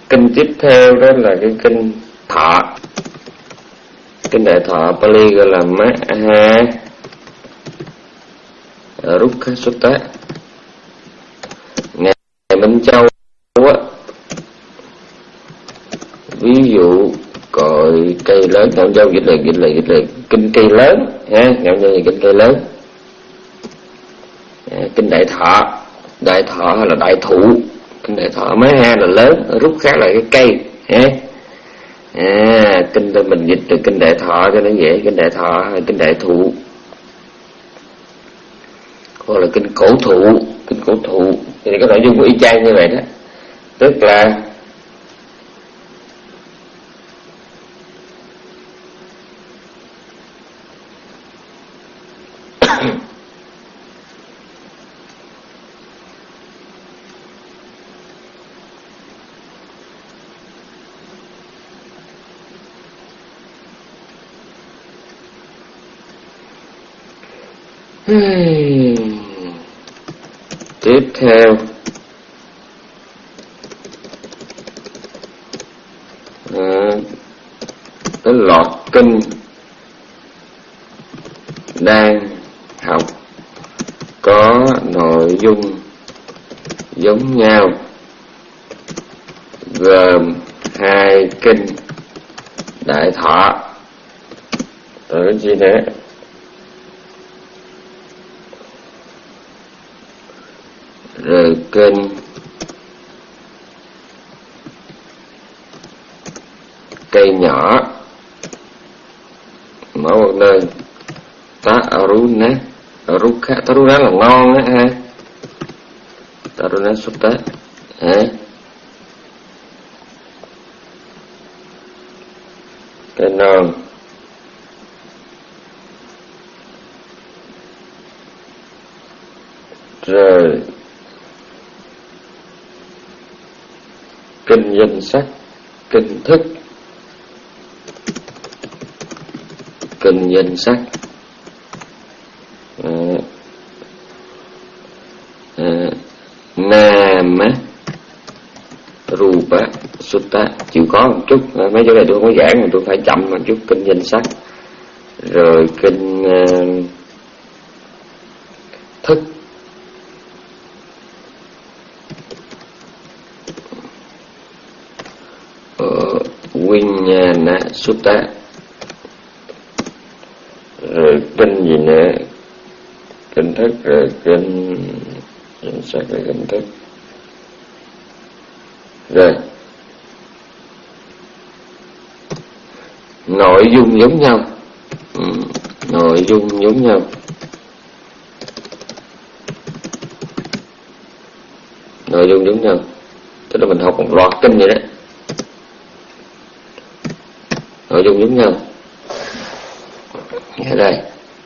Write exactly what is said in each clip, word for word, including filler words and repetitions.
Kinh tiếp theo đó là cái kinh Thọ. Kinh Đại Thọ Pali gọi là Maha Rukkha Sutta. Ngài Minh Châu á, ví dụ cội cây lớn, Ngọc Châu dịch là dịch là dịch là kinh cây lớn ha, Ngọc Châu là kinh cây lớn. À, kinh Đại Thọ, Đại Thọ hay là Đại Thụ. Kinh Đại Thọ Maha là lớn, Rukkha là cái cây ha. À, kinh tôi mình dịch từ kinh Đại Thọ cho nó dễ, kinh Đại Thọ hay kinh Đại Thụ, hoặc là kinh Cổ Thụ. Kinh Cổ Thụ thì cái nội dung của y chang như vậy đó, tức là tiếp theo à, cái loạt kinh đang học có nội dung giống nhau, gồm hai kinh Đại Thọ rồi cái gì nữa, rồi kinh cây nhỏ mở một nơi Taruna Rukkha. Taruna là ngon á ha, Taruna Sutta ha. Cây non, rồi kinh danh sắc, kinh thức, kinh danh sắc, à, à, Nama Rupa Sutta. Chịu có một chút, mấy chỗ này tôi không có giảng mà tôi phải chậm một chút. Kinh danh sắc, rồi kinh uh, thức, Vinyana Sutta, rồi kinh gì nữa, kinh thức, rồi kinh danh sắc, rồi kinh thức, rồi nội dung giống nhau. Ừ, nội dung giống nhau, nội dung giống nhau, tức là mình học một loạt kinh vậy đó, nội dung giống nhau. Ở đây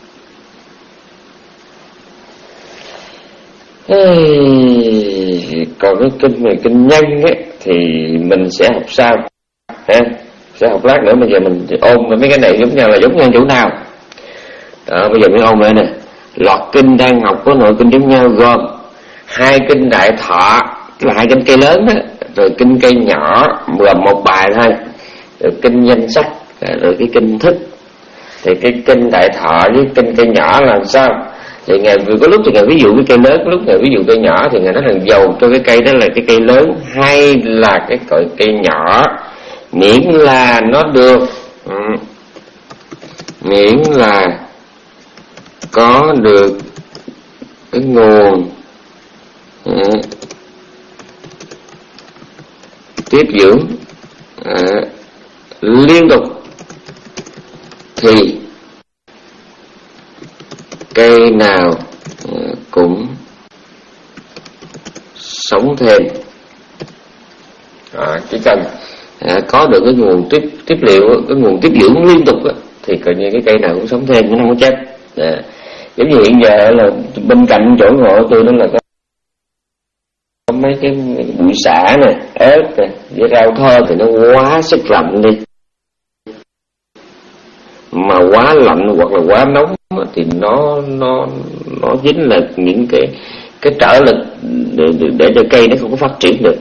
hey, còn cái kinh về kinh nhân ấy, thì mình sẽ học sau ha, sẽ học lát nữa. Bây giờ mình ôn mấy cái này giống nhau là giống nhau chỗ nào đó, bây giờ mới ôn lại nè. Loạt kinh đang học có nội kinh giống nhau, gồm hai kinh Đại Thọ là hai kinh cây lớn đó, rồi kinh cây nhỏ gồm một bài thôi, rồi kinh danh sắc, rồi cái kinh thức. Thì cái kinh Đại Thọ với kinh cây nhỏ làm sao? Thì ngài có lúc thì ngài ví dụ cái cây lớn, lúc ngài ví dụ cây nhỏ, thì ngài nói rằng dầu cho cái cây đó là cái cây lớn hay là cái cội cây nhỏ, miễn là nó được ừ, miễn là có được cái nguồn ừ, tiếp dưỡng à, liên tục thì cây nào cũng sống thêm. À, chỉ cần à, có được cái nguồn tiếp tiếp liệu, cái nguồn tiếp dưỡng liên tục á, thì coi như cái cây nào cũng sống thêm, nó không có chết. À, giống như hiện giờ là bên cạnh chỗ ngồi tôi đó là có mấy cái bụi xả nè, ớt nè, với rau thơm thì nó quá sức lạnh đi, mà quá lạnh hoặc là quá nóng thì nó nó nó chính là những cái cái trở lực để, để, để cho cây nó không có phát triển được.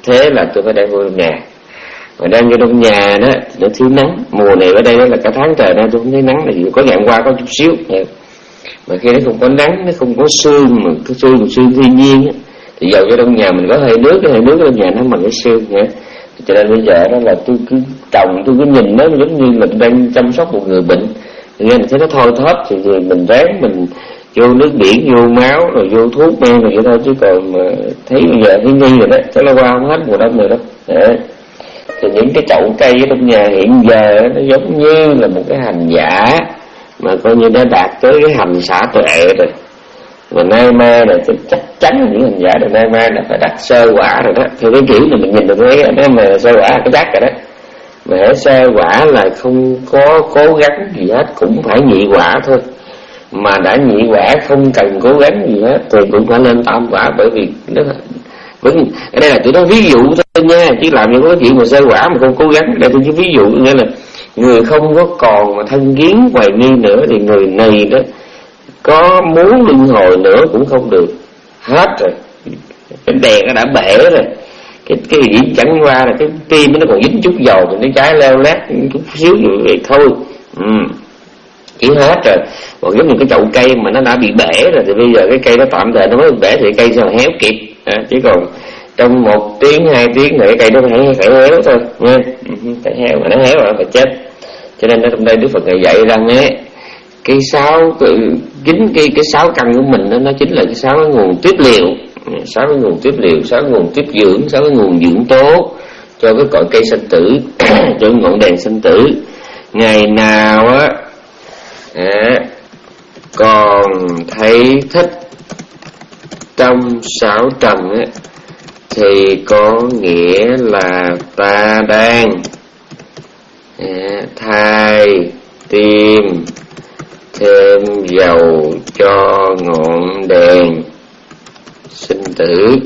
thế là tôi phải đem vô trong nhà. Mà đang vô trong nhà đó nó thiếu nắng. Mùa này ở đây là cả tháng trời nay tôi không thấy nắng, là vì có ngày hôm qua có chút xíu. Mà khi nó không có nắng, nó không có sương, mà cái sương sương thiên nhiên á, thì dầu cho trong nhà mình có hơi nước, cái hơi nước trong nhà nó bằng cái sương nhé. Cho nên bây giờ đó là tôi cứ trồng, tôi cứ nhìn nó giống như là tôi đang chăm sóc một người bệnh. Nghe mình thấy nó thôi thóp thì, thì mình ráng mình vô nước biển, vô máu, rồi vô thuốc men rồi vậy thôi. Chứ còn mà thấy bây giờ thấy nghi rồi đó, chắc là qua không hết mùa đông rồi đó. Đấy. Thì những cái chậu cây ở trong nhà hiện giờ nó giống như là một cái hành giả mà coi như đã đạt tới cái hành xả tuệ rồi. Mà nay mai là chắc chắn những hành giả rồi, nay mai là phải đặt sơ quả rồi đó. Theo cái kiểu này mình nhìn được thấy đó, mà sơ quả là cái chắc rồi đó. Mà hễ sơ quả là không có cố gắng gì hết, cũng phải nhị quả thôi. Mà đã nhị quả không cần cố gắng gì hết thì cũng phải lên tam quả, bởi vì nó vẫn ở đây là tụi nó ví dụ thôi nha, chứ làm như có cái chuyện mà sơ quả mà không cố gắng. Đây tôi chỉ ví dụ nghĩa là người không có còn mà thân kiến hoài nghi nữa thì người này đó có muốn luân hồi nữa cũng không được, hết rồi, cái đèn nó đã bể rồi, cái cái gì chẳng qua là cái tim nó còn dính chút dầu thì nó cháy leo lét chút xíu vậy thôi. Ừ. Chỉ hết rồi. Còn giống như cái chậu cây mà nó đã bị bể rồi thì bây giờ cái cây nó tạm thời nó mới bị bể thì cây sao héo kịp à, chứ còn trong một tiếng hai tiếng nữa cái cây nó phải phải héo thôi nha. Phải héo, mà nó héo rồi phải chết. Cho nên ở trong đây Đức Phật ngài dạy rằng ấy, cái sáu cái chính cái cái sáu căn của mình đó, nó chính là cái sáu cái nguồn tiếp liệu, sáu cái nguồn tiếp liệu, sáu cái nguồn tiếp dưỡng, sáu cái nguồn dưỡng tố cho cái cội cây sinh tử, cho ngọn đèn sinh tử. Ngày nào á à, còn thấy thích trong sáu trần á thì có nghĩa là ta đang à, thay tim thêm dầu cho ngọn đèn sinh tử,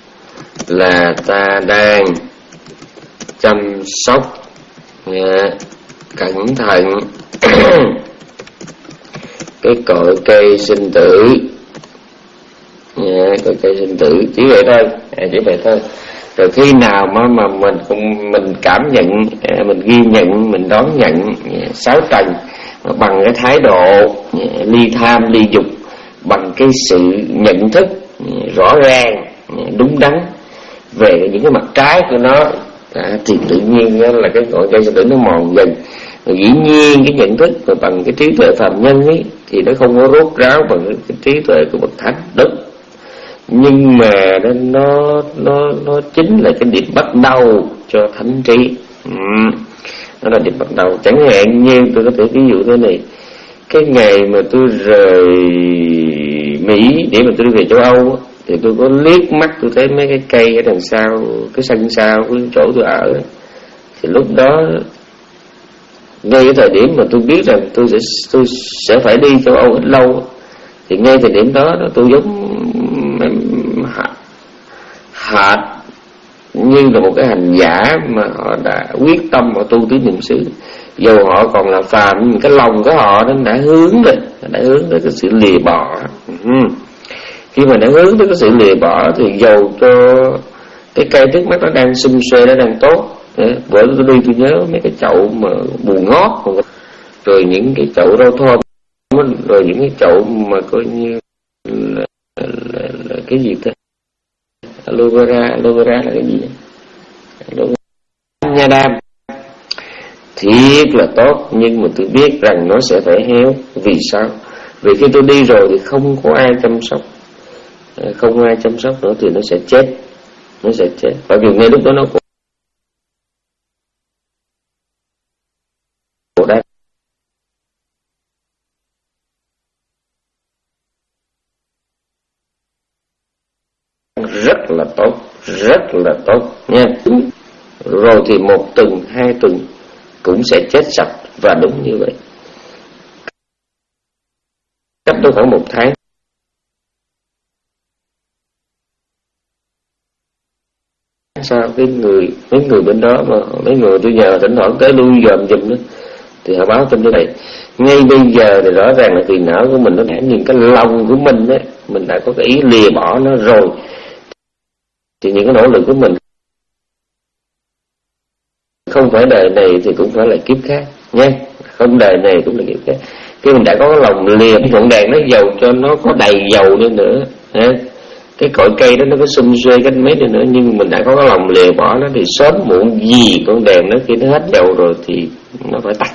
là ta đang chăm sóc à, cẩn thận cái cội cây sinh tử, à, cội cây sinh tử chỉ vậy thôi, à, chỉ vậy thôi. Rồi khi nào mà mà mình cũng mình cảm nhận, à, mình ghi nhận, mình đón nhận à, sáu trần bằng cái thái độ à, ly tham ly dục, bằng cái sự nhận thức à, rõ ràng, à, đúng đắn về những cái mặt trái của nó, à, thì tự nhiên là cái cội cây sinh tử nó mòn dần. Rồi dĩ nhiên cái nhận thức và bằng cái trí tuệ phàm nhân ấy thì nó không có rốt ráo bằng cái trí tuệ của bậc thánh, đúng. Nhưng mà nó nó nó, nó chính là cái điểm bắt đầu cho thánh trí. Ừ. Nó là điểm bắt đầu. Chẳng hạn như tôi có thể ví dụ thế này, cái ngày mà tôi rời Mỹ để mà tôi đi về châu Âu thì tôi có liếc mắt tôi thấy mấy cái cây ở đằng sau cái sân sau cái chỗ tôi ở, thì lúc đó ngay cái thời điểm mà tôi biết rằng tôi sẽ tôi sẽ phải đi châu Âu ít lâu, thì ngay thời điểm đó tôi giống hệt như là một cái hành giả mà họ đã quyết tâm họ tu tứ niệm xứ, dù họ còn là phàm nhưng cái lòng của họ nó đã hướng rồi, đã hướng tới cái sự lìa bỏ. Ừ. Khi mà đã hướng tới cái sự lìa bỏ thì dầu cho cái cây trước mắt nó đang xum xuê, nó đang tốt. Bữa tôi đi tôi nhớ mấy cái chậu mà bù ngót, rồi những cái chậu rau thơm, rồi những cái chậu mà coi như là, là, là cái gì thế, aloe vera, aloe vera là cái gì, aloe vera, nha đam, thiệt là tốt, nhưng mà tôi biết rằng nó sẽ phải héo. Vì sao? Vì khi tôi đi rồi thì không có ai chăm sóc, không có ai chăm sóc nữa thì nó sẽ chết, nó sẽ chết. Bởi vì ngay lúc đó nó đang rất là tốt, rất là tốt nha. Rồi thì một tuần, hai tuần cũng sẽ chết sạch, và đúng như vậy. Cách đó khoảng một tháng. Sao cái người mấy người bên đó mà mấy người tôi nhờ thỉnh thoảng tới lui dòm giùm đó, thì họ báo tin thế này: ngay bây giờ thì rõ ràng là phiền não của mình nó đã, nhưng cái lòng của mình á, mình đã có cái ý lìa bỏ nó rồi, thì những cái nỗ lực của mình không phải đời này thì cũng phải là kiếp khác nhé, không đời này cũng là kiếp khác. Khi mình đã có cái lòng lìa ngọn đèn nó dầu cho nó có đầy dầu đi nữa, cái cội cây đó nó có xum xuê cách mấy đi nữa, nhưng mình đã có cái lòng lìa bỏ nó thì sớm muộn gì con đèn nó khi nó hết dầu rồi thì nó phải tắt.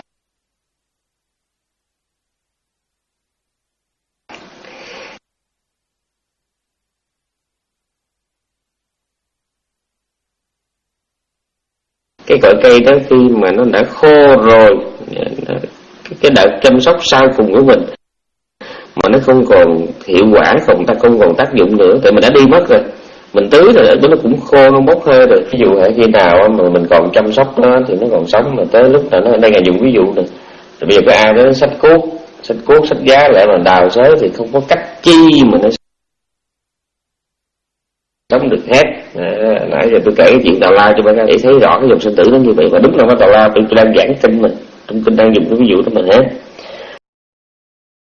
Cái cội cây đó khi mà nó đã khô rồi, cái đợt chăm sóc sau cùng của mình mà nó không còn hiệu quả, không ta không còn tác dụng nữa, tại mình đã đi mất rồi, mình tưới rồi nó cũng khô, nó bốc hơi rồi. Ví dụ khi nào mà mình còn chăm sóc nó thì nó còn sống, mà tới lúc nào nó, đây là dùng ví dụ này, bây giờ có ai đó xách cuốc xách cuốc xách giá lại mà đào xới thì không có cách chi mà nó sống được hết. Nãy giờ tôi kể cái chuyện tào lao cho bạn để thấy rõ cái dòng sinh tử nó như vậy, và đúng là nó tào lao. Tôi đang giảng kinh mà, trong kinh đang dùng cái ví dụ đó mà hết.